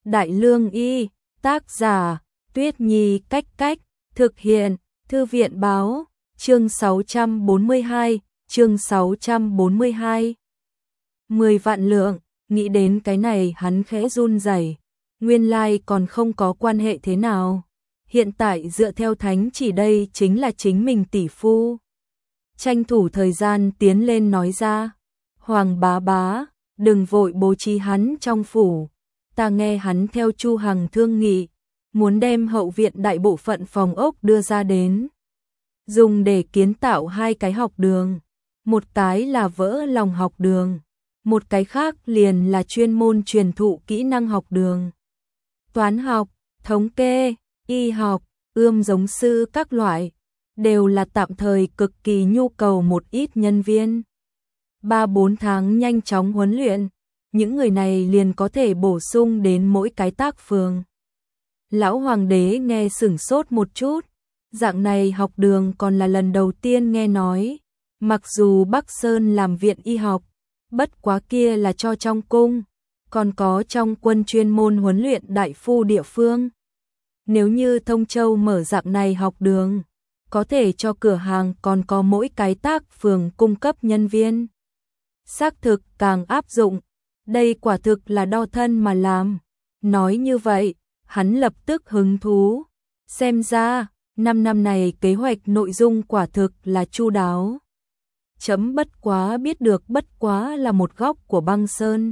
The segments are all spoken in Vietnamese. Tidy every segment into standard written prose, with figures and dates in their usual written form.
Đại Lương Y, tác giả, Tuyết Nhi Cách Cách, thực hiện, Thư viện Báo, chương 642, chương 642. 10 vạn lượng, nghĩ đến cái này hắn khẽ run rẩy, nguyên lai còn không có quan hệ thế nào. Hiện tại dựa theo thánh chỉ đây chính là chính mình tỷ phu. Tranh thủ thời gian tiến lên nói ra, Hoàng bá bá, đừng vội bố trí hắn trong phủ. Ta nghe hắn theo Chu Hằng thương nghị, muốn đem hậu viện đại bộ phận phòng ốc đưa ra đến, dùng để kiến tạo 2 cái học đường, một cái là vỡ lòng học đường, một cái khác liền là chuyên môn truyền thụ kỹ năng học đường. Toán học, thống kê, y học, ươm giống sư các loại, đều là tạm thời cực kỳ nhu cầu một ít nhân viên. 3-4 tháng nhanh chóng huấn luyện, những người này liền có thể bổ sung đến mỗi cái tác phường. Lão Hoàng đế nghe sửng sốt một chút, dạng này học đường còn là lần đầu tiên nghe nói. Mặc dù Bắc Sơn làm viện y học, bất quá kia là cho trong cung, còn có trong quân chuyên môn huấn luyện đại phu địa phương. Nếu như Thông Châu mở dạng này học đường, có thể cho cửa hàng còn có mỗi cái tác phường cung cấp nhân viên. Xác thực càng áp dụng, đây quả thực là đo thân mà làm. Nói như vậy, hắn lập tức hứng thú. Xem ra, 5 năm này kế hoạch nội dung quả thực là chu đáo. Chấm bất quá biết được bất quá là một góc của băng sơn.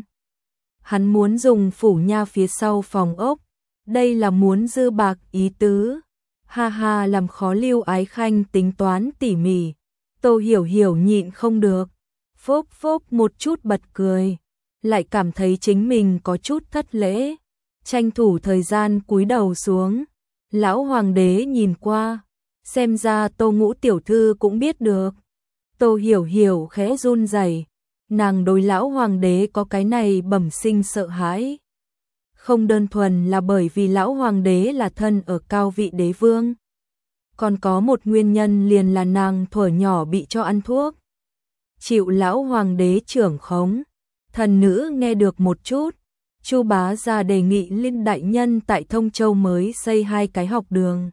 Hắn muốn dùng phủ nha phía sau phòng ốc, đây là muốn dư bạc ý tứ. Ha ha, làm khó Lưu Ái Khanh tính toán tỉ mỉ. Tô Hiểu Hiểu nhịn không được, phốc phốc một chút bật cười, lại cảm thấy chính mình có chút thất lễ, tranh thủ thời gian cúi đầu xuống. Lão Hoàng đế nhìn qua, xem ra Tô Ngũ tiểu thư cũng biết được. Tô Hiểu Hiểu khẽ run rẩy, nàng đối lão Hoàng đế có cái này bẩm sinh sợ hãi. Không đơn thuần là bởi vì lão Hoàng đế là thân ở cao vị đế vương, còn có một nguyên nhân liền là nàng thuở nhỏ bị cho ăn thuốc, chịu lão Hoàng đế trưởng khống. Thần nữ nghe được một chút, Chu bá gia đề nghị Linh đại nhân tại Thông Châu mới xây 2 cái học đường.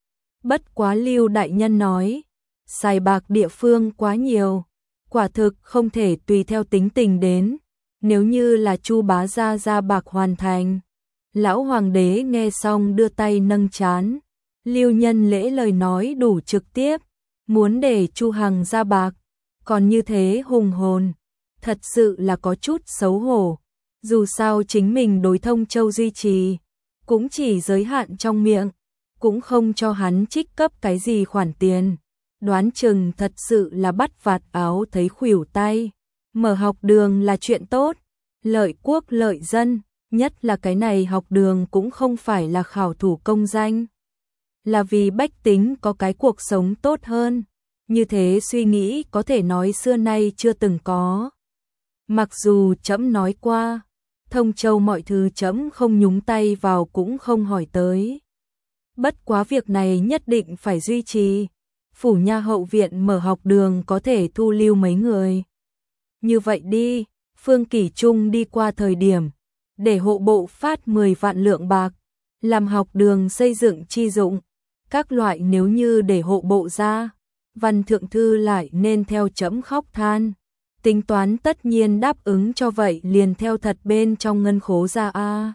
Bất quá Lưu đại nhân nói, xài bạc địa phương quá nhiều, quả thực không thể tùy theo tính tình đến. Nếu như là Chu bá gia ra bạc hoàn thành. Lão Hoàng đế nghe xong đưa tay nâng trán. Lưu nhân lễ lời nói đủ trực tiếp, muốn để Chu Hằng ra bạc, còn như thế hùng hồn, thật sự là có chút xấu hổ. Dù sao chính mình đối Thông Châu duy trì, cũng chỉ giới hạn trong miệng, cũng không cho hắn trích cấp cái gì khoản tiền. Đoán chừng thật sự là bắt vạt áo thấy khuỷu tay. Mở học đường là chuyện tốt, lợi quốc lợi dân, nhất là cái này học đường cũng không phải là khảo thủ công danh, là vì bách tính có cái cuộc sống tốt hơn. Như thế suy nghĩ có thể nói xưa nay chưa từng có. Mặc dù trẫm nói qua, Thông Châu mọi thứ trẫm không nhúng tay vào cũng không hỏi tới. Bất quá việc này nhất định phải duy trì. Phủ nha hậu viện mở học đường có thể thu lưu mấy người. Như vậy đi, Phương Kỷ Trung đi qua thời điểm, để hộ bộ phát 10 vạn lượng bạc, làm học đường xây dựng chi dụng. Các loại nếu như để hộ bộ ra, Văn Thượng Thư lại nên theo trẫm khóc than. Tính toán tất nhiên đáp ứng cho vậy liền theo thật bên trong ngân khố ra a.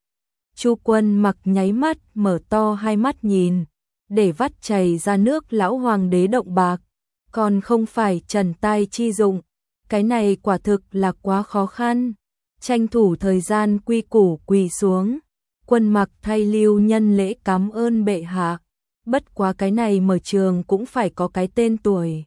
Chu Quân Mặc nháy mắt mở to hai mắt nhìn, để vắt chảy ra nước lão Hoàng đế động bạc, còn không phải trần tai chi dụng, cái này quả thực là quá khó khăn. Tranh thủ thời gian quy củ quỳ xuống, Quân Mặc thay Lưu nhân lễ cảm ơn bệ hạ. Bất quá cái này mở trường cũng phải có cái tên tuổi.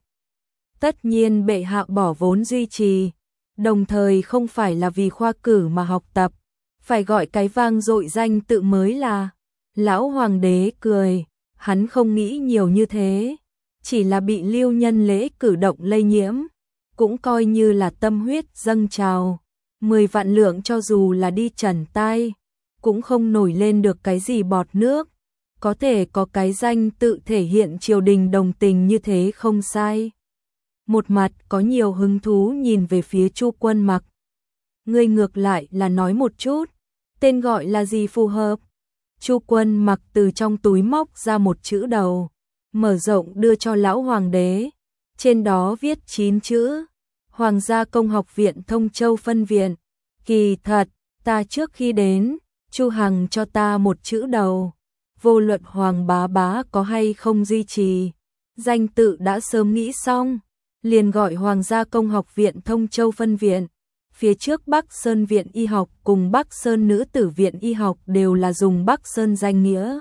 Tất nhiên bệ hạ bỏ vốn duy trì, đồng thời không phải là vì khoa cử mà học tập, phải gọi cái vang dội danh tự mới là. Lão Hoàng đế cười, hắn không nghĩ nhiều như thế, chỉ là bị Lưu nhân lễ cử động lây nhiễm, cũng coi như là tâm huyết dâng trào. 10 vạn lượng cho dù là đi trần tai, cũng không nổi lên được cái gì bọt nước. Có thể có cái danh tự thể hiện triều đình đồng tình như thế không sai. Một mặt có nhiều hứng thú nhìn về phía Chu Quân Mặc. Ngươi ngược lại là nói một chút, tên gọi là gì phù hợp? Chu Quân Mặc từ trong túi móc ra một chữ đầu, mở rộng đưa cho lão hoàng đế. Trên đó viết 9 chữ: Hoàng gia Công học viện Thông Châu phân viện. Kỳ thật, ta trước khi đến, Chu Hằng cho ta một chữ đầu. Vô luận Hoàng bá bá có hay không duy trì, danh tự đã sớm nghĩ xong, liền gọi Hoàng gia Công học viện Thông Châu phân viện. Phía trước Bắc Sơn viện y học cùng Bắc Sơn nữ tử viện y học đều là dùng Bắc Sơn danh nghĩa.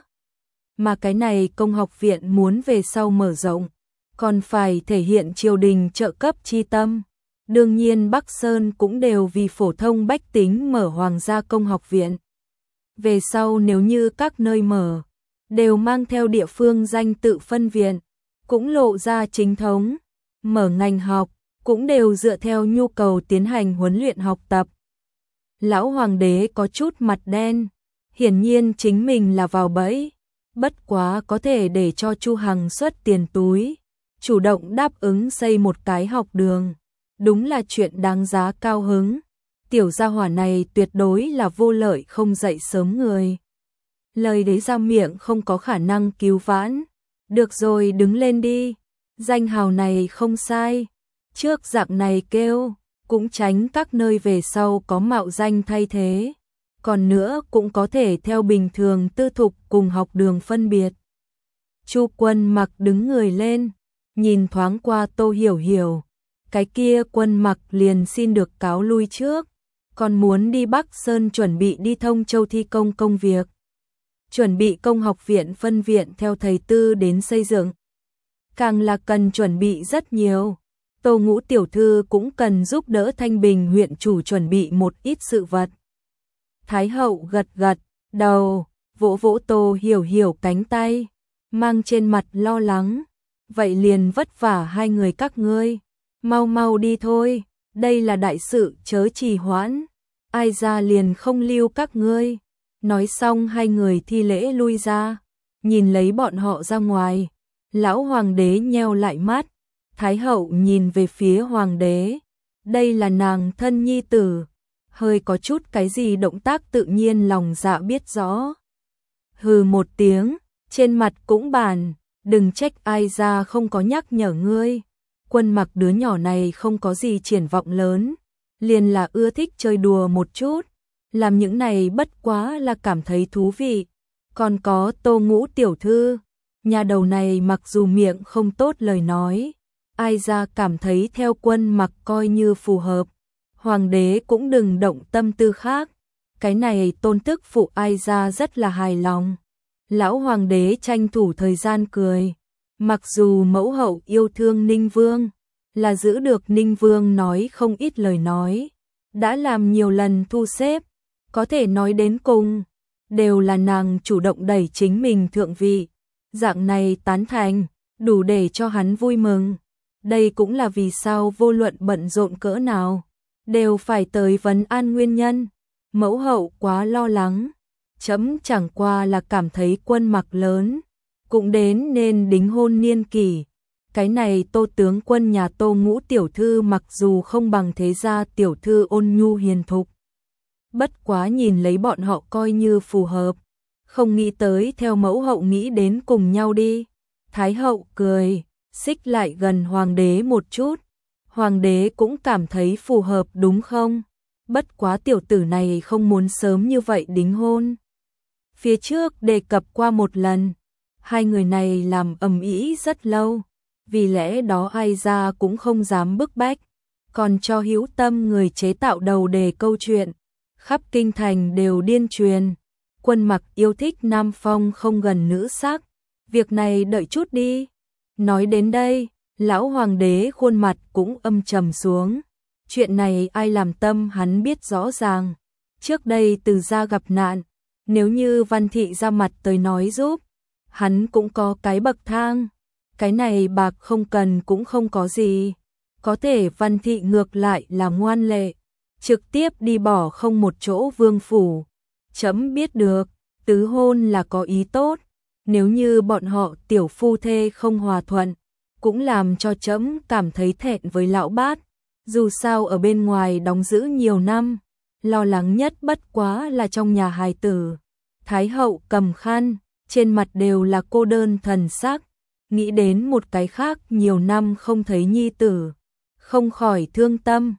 Mà cái này Công học viện muốn về sau mở rộng, còn phải thể hiện triều đình trợ cấp chi tâm. Đương nhiên Bắc Sơn cũng đều vì phổ thông bách tính mở Hoàng gia Công học viện. Về sau nếu như các nơi mở, đều mang theo địa phương danh tự phân viện, cũng lộ ra chính thống. Mở ngành học, cũng đều dựa theo nhu cầu tiến hành huấn luyện học tập. Lão hoàng đế có chút mặt đen, hiển nhiên chính mình là vào bẫy, bất quá có thể để cho Chu Hằng xuất tiền túi, chủ động đáp ứng xây một cái học đường, đúng là chuyện đáng giá cao hứng. Tiểu gia hỏa này tuyệt đối là vô lợi không dậy sớm người. Lời đấy ra miệng không có khả năng cứu vãn. Được rồi, đứng lên đi, danh hào này không sai. Trước dạng này kêu, cũng tránh các nơi về sau có mạo danh thay thế. Còn nữa cũng có thể theo bình thường tư thục cùng học đường phân biệt. Chu Quân Mặc đứng người lên, nhìn thoáng qua Tô Hiểu Hiểu. Cái kia Quân Mặc liền xin được cáo lui trước, còn muốn đi Bắc Sơn chuẩn bị đi Thông Châu thi công việc. Chuẩn bị Công học viện phân viện theo thầy Tư đến xây dựng. Càng là cần chuẩn bị rất nhiều. Tô Ngũ tiểu thư cũng cần giúp đỡ Thanh Bình huyện chủ chuẩn bị một ít sự vật. Thái hậu gật gật đầu, vỗ vỗ Tô Hiểu Hiểu cánh tay, mang trên mặt lo lắng. Vậy liền vất vả hai người các ngươi, mau mau đi thôi, đây là đại sự chớ trì hoãn, ai ra liền không lưu các ngươi. Nói xong hai người thi lễ lui ra, nhìn lấy bọn họ ra ngoài. Lão hoàng đế nheo lại mắt, Thái hậu nhìn về phía hoàng đế, đây là nàng thân nhi tử, hơi có chút cái gì động tác tự nhiên lòng dạ biết rõ. Hừ một tiếng, trên mặt cũng bàn, đừng trách ai ra không có nhắc nhở ngươi. Quân Mặc đứa nhỏ này không có gì triển vọng lớn, liền là ưa thích chơi đùa một chút, làm những này bất quá là cảm thấy thú vị. Còn có Tô Ngũ tiểu thư, nhà đầu này mặc dù miệng không tốt lời nói, ai ra cảm thấy theo Quân Mặc coi như phù hợp. Hoàng đế cũng đừng động tâm tư khác, cái này tôn tức phụ ai ra rất là hài lòng. Lão hoàng đế tranh thủ thời gian cười, mặc dù mẫu hậu yêu thương Ninh Vương, là giữ được Ninh Vương nói không ít lời nói, đã làm nhiều lần thu xếp, có thể nói đến cùng, đều là nàng chủ động đẩy chính mình thượng vị. Dạng này tán thành, đủ để cho hắn vui mừng. Đây cũng là vì sao vô luận bận rộn cỡ nào, đều phải tới vấn an nguyên nhân. Mẫu hậu quá lo lắng, chấm chẳng qua là cảm thấy Quân Mặc lớn, cũng đến nên đính hôn niên kỷ. Cái này Tô tướng quân nhà Tô Ngũ tiểu thư mặc dù không bằng thế gia tiểu thư ôn nhu hiền thục, bất quá nhìn lấy bọn họ coi như phù hợp, không nghĩ tới theo mẫu hậu nghĩ đến cùng nhau đi. Thái hậu cười, xích lại gần hoàng đế một chút. Hoàng đế cũng cảm thấy phù hợp đúng không? Bất quá tiểu tử này không muốn sớm như vậy đính hôn. Phía trước đề cập qua một lần, hai người này làm ầm ĩ rất lâu, vì lẽ đó ai ra cũng không dám bức bách, còn cho hữu tâm người chế tạo đầu đề câu chuyện, khắp kinh thành đều điên truyền. Quân Mặc yêu thích nam phong không gần nữ sắc, việc này đợi chút đi. Nói đến đây, lão hoàng đế khuôn mặt cũng âm trầm xuống. Chuyện này ai làm tâm hắn biết rõ ràng. Trước đây Từ gia gặp nạn, nếu như Văn thị ra mặt tới nói giúp, hắn cũng có cái bậc thang. Cái này bạc không cần cũng không có gì. Có thể Văn thị ngược lại là ngoan lệ, trực tiếp đi bỏ không một chỗ vương phủ. Chấm biết được, tứ hôn là có ý tốt. Nếu như bọn họ tiểu phu thê không hòa thuận, cũng làm cho chấm cảm thấy thẹn với lão bát. Dù sao ở bên ngoài đóng giữ nhiều năm, lo lắng nhất bất quá là trong nhà hài tử. Thái hậu cầm khăn, trên mặt đều là cô đơn thần sắc, nghĩ đến một cái khác nhiều năm không thấy nhi tử, không khỏi thương tâm.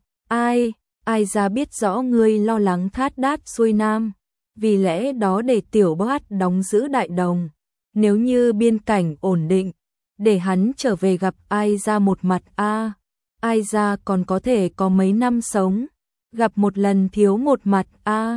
Ai ra biết rõ ngươi lo lắng thát đát xuôi nam, vì lẽ đó để tiểu bát đóng giữ Đại Đồng. Nếu như biên cảnh ổn định, để hắn trở về gặp ai ra một mặt ai ra còn có thể có mấy năm sống, gặp một lần thiếu một mặt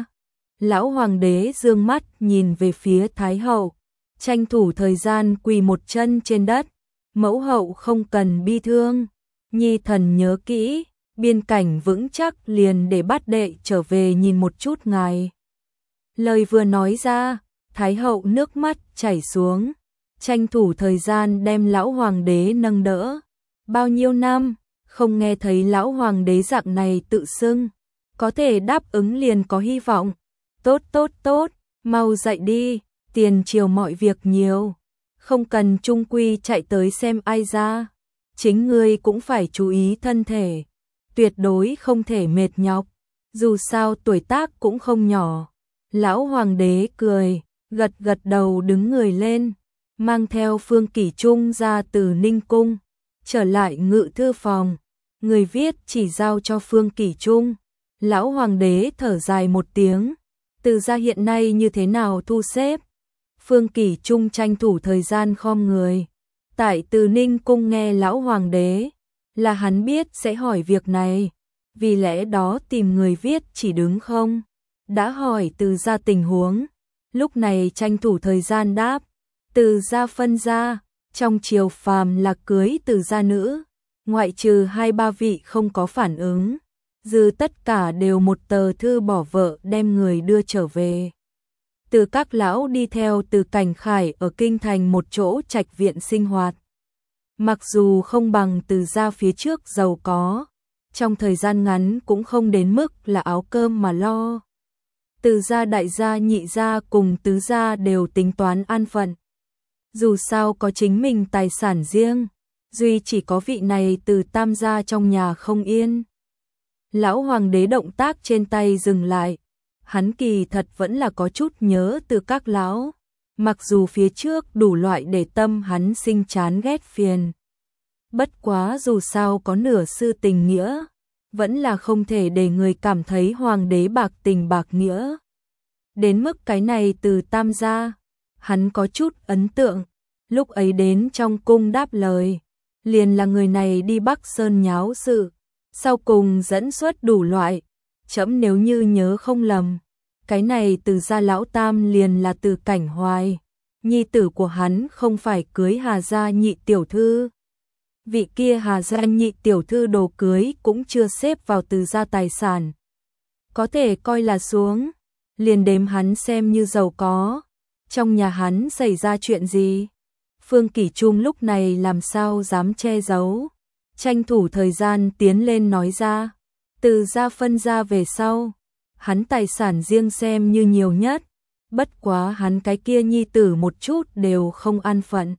Lão hoàng đế dương mắt nhìn về phía Thái hậu, tranh thủ thời gian quỳ một chân trên đất. Mẫu hậu không cần bi thương, nhi thần nhớ kỹ, biên cảnh vững chắc liền để bắt đệ trở về nhìn một chút ngài. Lời vừa nói ra, Thái hậu nước mắt chảy xuống, tranh thủ thời gian đem lão hoàng đế nâng đỡ. Bao nhiêu năm, không nghe thấy lão hoàng đế dạng này tự xưng, có thể đáp ứng liền có hy vọng. Tốt, mau dậy đi, tiền triều mọi việc nhiều, không cần trung quy chạy tới xem ai ra. Chính ngươi cũng phải chú ý thân thể, tuyệt đối không thể mệt nhọc, dù sao tuổi tác cũng không nhỏ. Lão hoàng đế cười, gật đầu đứng người lên, mang theo Phương Kỷ Trung ra từ Ninh Cung, trở lại ngự thư phòng. Người viết chỉ giao cho Phương Kỷ Trung. Lão hoàng đế thở dài một tiếng, Từ gia hiện nay như thế nào thu xếp? Phương Kỷ Trung tranh thủ thời gian khom người. Tại Từ Ninh Cung nghe lão hoàng đế, là hắn biết sẽ hỏi việc này, vì lẽ đó tìm người viết chỉ đứng không. Đã hỏi Từ gia tình huống, lúc này tranh thủ thời gian đáp. Từ gia phân gia, trong triều phàm là cưới Từ gia nữ, ngoại trừ 2-3 vị không có phản ứng, dư tất cả đều một tờ thư bỏ vợ đem người đưa trở về. Từ các lão đi theo Từ Cảnh Khải ở kinh thành một chỗ trạch viện sinh hoạt. Mặc dù không bằng Từ gia phía trước giàu có, trong thời gian ngắn cũng không đến mức là áo cơm mà lo. Từ gia đại gia nhị gia cùng tứ gia đều tính toán an phận. Dù sao có chính mình tài sản riêng, duy chỉ có vị này Từ tam gia trong nhà không yên. Lão hoàng đế động tác trên tay dừng lại, hắn kỳ thật vẫn là có chút nhớ Từ các lão, mặc dù phía trước đủ loại để tâm hắn sinh chán ghét phiền. Bất quá dù sao có nửa sư tình nghĩa, vẫn là không thể để người cảm thấy hoàng đế bạc tình bạc nghĩa. Đến mức cái này Từ tam gia, hắn có chút ấn tượng, lúc ấy đến trong cung đáp lời, liền là người này đi Bắc Sơn nháo sự, sau cùng dẫn xuất đủ loại, trẫm nếu như nhớ không lầm, cái này Từ gia lão tam liền là Từ Cảnh Hoài, nhi tử của hắn không phải cưới Hà gia nhị tiểu thư. Vị kia Hà gia nhị tiểu thư đồ cưới cũng chưa xếp vào Từ gia tài sản, có thể coi là xuống, liền đếm hắn xem như giàu có. Trong nhà hắn xảy ra chuyện gì? Phương Kỷ Trung lúc này làm sao dám che giấu, tranh thủ thời gian tiến lên nói ra. Từ gia phân ra về sau, hắn tài sản riêng xem như nhiều nhất, bất quá hắn cái kia nhi tử một chút đều không an phận.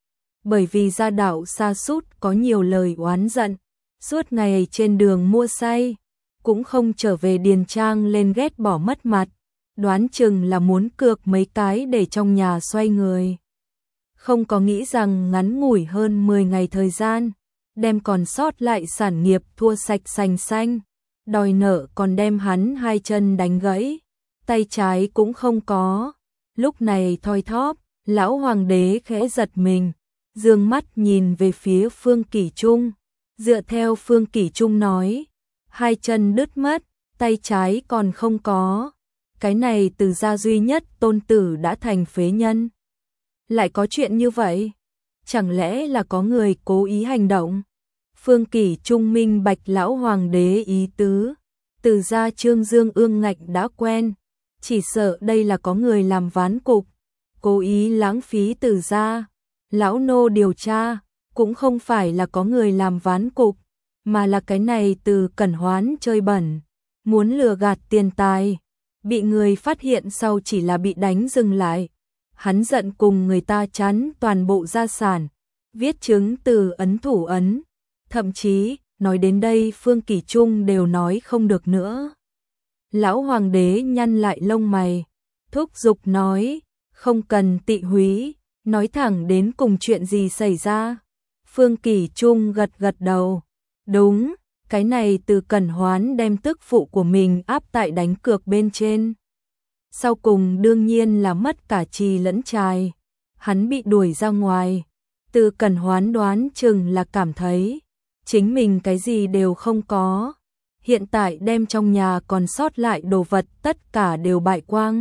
Bởi vì gia đạo sa sút có nhiều lời oán giận, suốt ngày trên đường mua say, cũng không trở về điền trang lên ghét bỏ mất mặt, đoán chừng là muốn cược mấy cái để trong nhà xoay người. Không có nghĩ rằng ngắn ngủi hơn 10 ngày thời gian, đem còn sót lại sản nghiệp thua sạch sành xanh, đòi nợ còn đem hắn 2 chân đánh gãy, tay trái cũng không có. Lúc này thoi thóp, lão hoàng đế khẽ giật mình, dương mắt nhìn về phía Phương Kỷ Trung, dựa theo Phương Kỷ Trung nói, 2 chân đứt mất, tay trái còn không có. Cái này Từ gia duy nhất tôn tử đã thành phế nhân. Lại có chuyện như vậy? Chẳng lẽ là có người cố ý hành động? Phương Kỷ Trung minh bạch lão hoàng đế ý tứ. Từ gia Trương Dương ương ngạnh đã quen, chỉ sợ đây là có người làm ván cục, cố ý lãng phí Từ gia. Lão nô điều tra, cũng không phải là có người làm ván cục, mà là cái này Từ Cẩn Hoán chơi bẩn, muốn lừa gạt tiền tài. Bị người phát hiện sau chỉ là bị đánh dừng lại. Hắn giận cùng người ta chắn toàn bộ gia sản, viết chứng từ ấn thủ ấn. Thậm chí, nói đến đây Phương Kỷ Trung đều nói không được nữa. Lão hoàng đế nhăn lại lông mày, thúc giục nói, không cần tị húy, nói thẳng đến cùng chuyện gì xảy ra. Phương Kỷ Trung gật gật đầu, đúng, cái này Từ Cẩn Hoán đem tức phụ của mình áp tại đánh cược bên trên. Sau cùng đương nhiên là mất cả trì lẫn trài, hắn bị đuổi ra ngoài. Từ Cẩn Hoán đoán chừng là cảm thấy chính mình cái gì đều không có, hiện tại đem trong nhà còn sót lại đồ vật tất cả đều bại quang.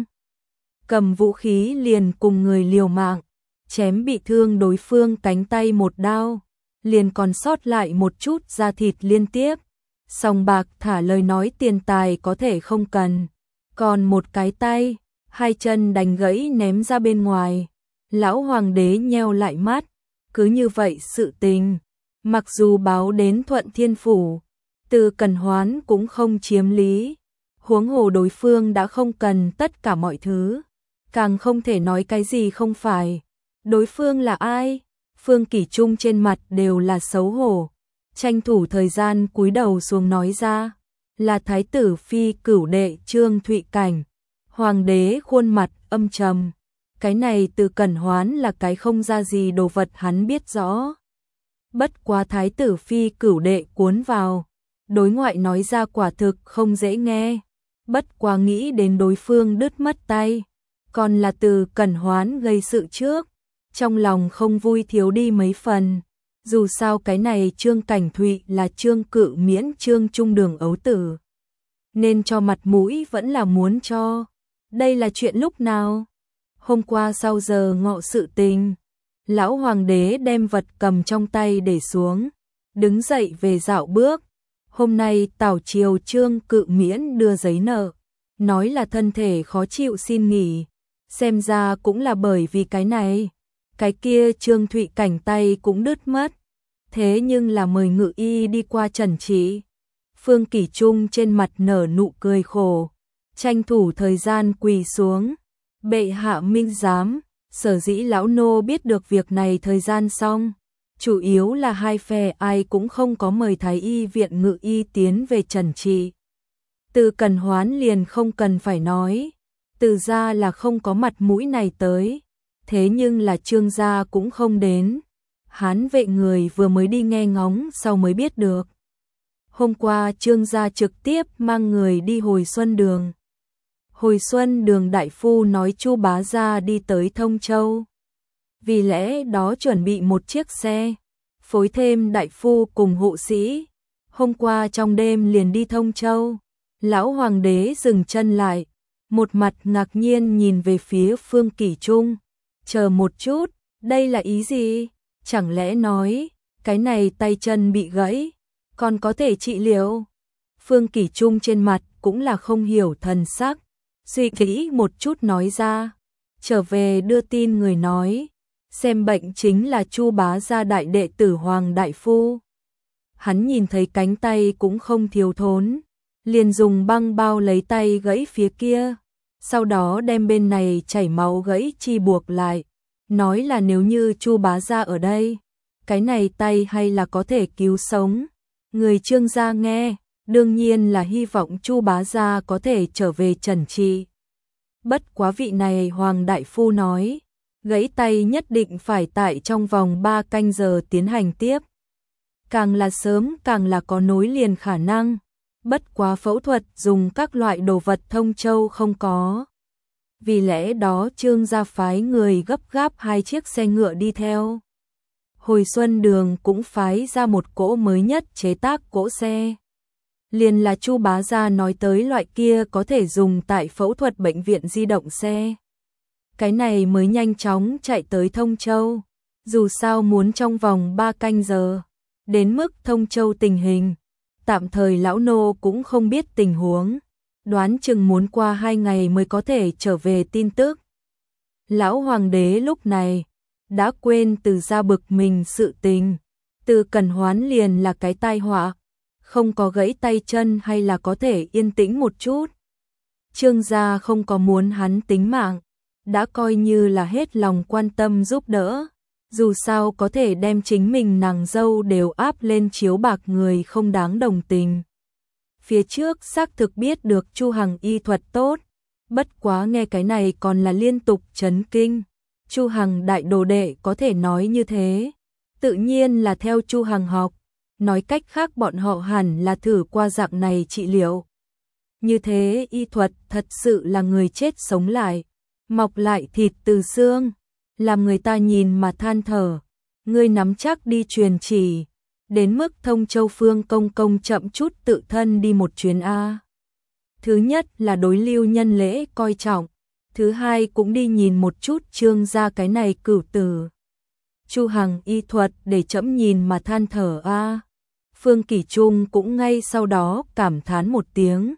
Cầm vũ khí liền cùng người liều mạng, chém bị thương đối phương cánh tay một đao, liền còn sót lại một chút da thịt liên tiếp. Sòng bạc thả lời nói tiền tài có thể không cần, còn một cái tay, hai chân đành gãy ném ra bên ngoài. Lão hoàng đế nheo lại mắt, cứ như vậy sự tình, mặc dù báo đến Thuận Thiên Phủ, Từ Cẩn Hoán cũng không chiếm lý, huống hồ đối phương đã không cần tất cả mọi thứ, càng không thể nói cái gì không phải. Đối phương là ai? Phương Kỷ Trung trên mặt đều là xấu hổ, tranh thủ thời gian cúi đầu xuống nói ra, là Thái tử phi cửu đệ Trương Thụy Cảnh. Hoàng đế khuôn mặt âm trầm, cái này Từ Cẩn Hoán là cái không ra gì đồ vật hắn biết rõ. Bất quá Thái tử phi cửu đệ cuốn vào, đối ngoại nói ra quả thực không dễ nghe, bất quá nghĩ đến đối phương đứt mất tay, còn là Từ Cẩn Hoán gây sự trước, trong lòng không vui thiếu đi mấy phần. Dù sao cái này Trương Cảnh Thụy là Trương Cự Miễn Trương Trung Đường ấu tử, nên cho mặt mũi vẫn là muốn cho. Đây là chuyện lúc nào? Hôm qua sau giờ ngọ sự tình. Lão hoàng đế đem vật cầm trong tay để xuống, đứng dậy về dạo bước. Hôm nay tảo triều Trương Cự Miễn đưa giấy nợ, nói là thân thể khó chịu xin nghỉ, xem ra cũng là bởi vì cái này. Cái kia Trương Thụy Cảnh tay cũng đứt mất, thế nhưng là mời ngự y đi qua trần trị. Phương Kỷ Trung trên mặt nở nụ cười khổ, tranh thủ thời gian quỳ xuống. Bệ hạ minh giám, sở dĩ lão nô biết được việc này thời gian xong, chủ yếu là hai phe ai cũng không có mời thái y viện ngự y tiến về trần trị. Từ Cẩn Hoán liền không cần phải nói, Từ gia là không có mặt mũi này tới, thế nhưng là Trương gia cũng không đến. Hán vệ người vừa mới đi nghe ngóng sau mới biết được. Hôm qua Trương gia trực tiếp mang người đi Hồi Xuân Đường. Hồi Xuân Đường đại phu nói Chu bá gia đi tới Thông Châu, vì lẽ đó chuẩn bị một chiếc xe, phối thêm đại phu cùng hộ sĩ. Hôm qua trong đêm liền đi Thông Châu. Lão hoàng đế dừng chân lại, một mặt ngạc nhiên nhìn về phía Phương Kỷ Trung. Chờ một chút, đây là ý gì? Chẳng lẽ nói, cái này tay chân bị gãy, còn có thể trị liệu? Phương Kỷ Trung trên mặt cũng là không hiểu thần sắc, suy nghĩ một chút nói ra, trở về đưa tin người nói, xem bệnh chính là Chu bá gia đại đệ tử Hoàng đại phu. Hắn nhìn thấy cánh tay cũng không thiếu thốn, liền dùng băng bao lấy tay gãy phía kia, sau đó đem bên này chảy máu gãy chi buộc lại, nói là nếu như Chu bá gia ở đây, cái này tay hay là có thể cứu sống. Người Trương gia nghe, đương nhiên là hy vọng Chu bá gia có thể trở về trần trị. Bất quá vị này Hoàng đại phu nói, gãy tay nhất định phải tại trong vòng 3 canh giờ tiến hành tiếp. Càng là sớm càng là có nối liền khả năng, bất quá phẫu thuật dùng các loại đồ vật Thông Châu không có. Vì lẽ đó Trương gia phái người gấp gáp 2 chiếc xe ngựa đi theo. Hồi Xuân Đường cũng phái ra một cỗ mới nhất chế tác cỗ xe. Liền là Chu bá gia nói tới loại kia có thể dùng tại phẫu thuật bệnh viện di động xe. Cái này mới nhanh chóng chạy tới Thông Châu, dù sao muốn trong vòng 3 canh giờ. Đến mức Thông Châu tình hình, tạm thời lão nô cũng không biết tình huống, đoán chừng muốn qua 2 ngày mới có thể trở về tin tức. Lão hoàng đế lúc này đã quên Từ gia bực mình sự tình, Từ Cẩn Hoán liền là cái tai họa, không có gãy tay chân hay là có thể yên tĩnh một chút. Trương gia không có muốn hắn tính mạng, đã coi như là hết lòng quan tâm giúp đỡ, dù sao có thể đem chính mình nàng dâu đều áp lên chiếu bạc người không đáng đồng tình. Phía trước xác thực biết được Chu Hằng y thuật tốt, bất quá nghe cái này còn là liên tục chấn kinh. Chu Hằng đại đồ đệ có thể nói như thế, tự nhiên là theo Chu Hằng học, nói cách khác bọn họ hẳn là thử qua dạng này trị liệu. Như thế y thuật thật sự là người chết sống lại, mọc lại thịt từ xương, làm người ta nhìn mà than thở. Ngươi nắm chắc đi truyền chỉ, đến mức Thông Châu Phương công công chậm chút tự thân đi một chuyến a. Thứ nhất là đối Lưu Nhân Lễ coi trọng, thứ hai cũng đi nhìn một chút Trương gia cái này cửu tử. Chu Hằng y thuật để trẫm nhìn mà than thở a. Phương Kỷ Trung cũng ngay sau đó cảm thán một tiếng.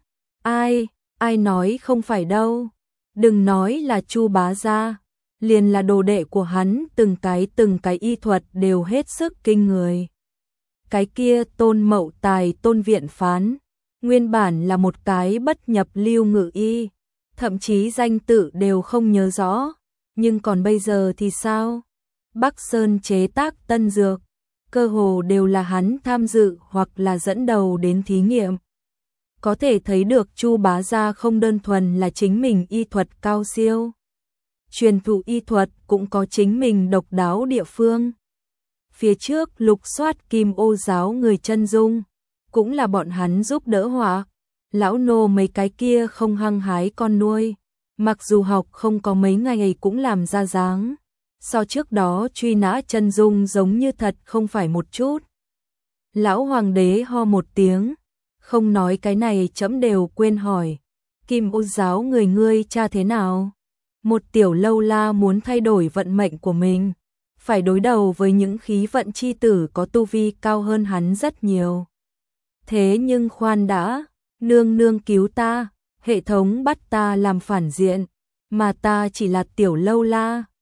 Ai nói không phải đâu. Đừng nói là Chu bá gia, liền là đồ đệ của hắn từng cái y thuật đều hết sức kinh người. Cái kia Tôn Mậu Tài Tôn viện phán, nguyên bản là một cái bất nhập lưu ngự y, thậm chí danh tự đều không nhớ rõ, nhưng còn bây giờ thì sao? Bắc Sơn chế tác tân dược, cơ hồ đều là hắn tham dự hoặc là dẫn đầu đến thí nghiệm. Có thể thấy được Chu bá gia không đơn thuần là chính mình y thuật cao siêu, truyền thụ y thuật cũng có chính mình độc đáo địa phương. Phía trước lục soát Kim Ô giáo người chân dung, cũng là bọn hắn giúp đỡ họa. Lão nô mấy cái kia không hăng hái con nuôi, mặc dù học không có mấy ngày cũng làm ra dáng. So trước đó truy nã chân dung giống như thật không phải một chút. Lão hoàng đế ho một tiếng, không nói cái này trẫm đều quên hỏi. Kim Ô giáo người ngươi cha thế nào? Một tiểu lâu la muốn thay đổi vận mệnh của mình, phải đối đầu với những khí vận chi tử có tu vi cao hơn hắn rất nhiều. Thế nhưng khoan đã, nương nương cứu ta, hệ thống bắt ta làm phản diện, mà ta chỉ là tiểu lâu la,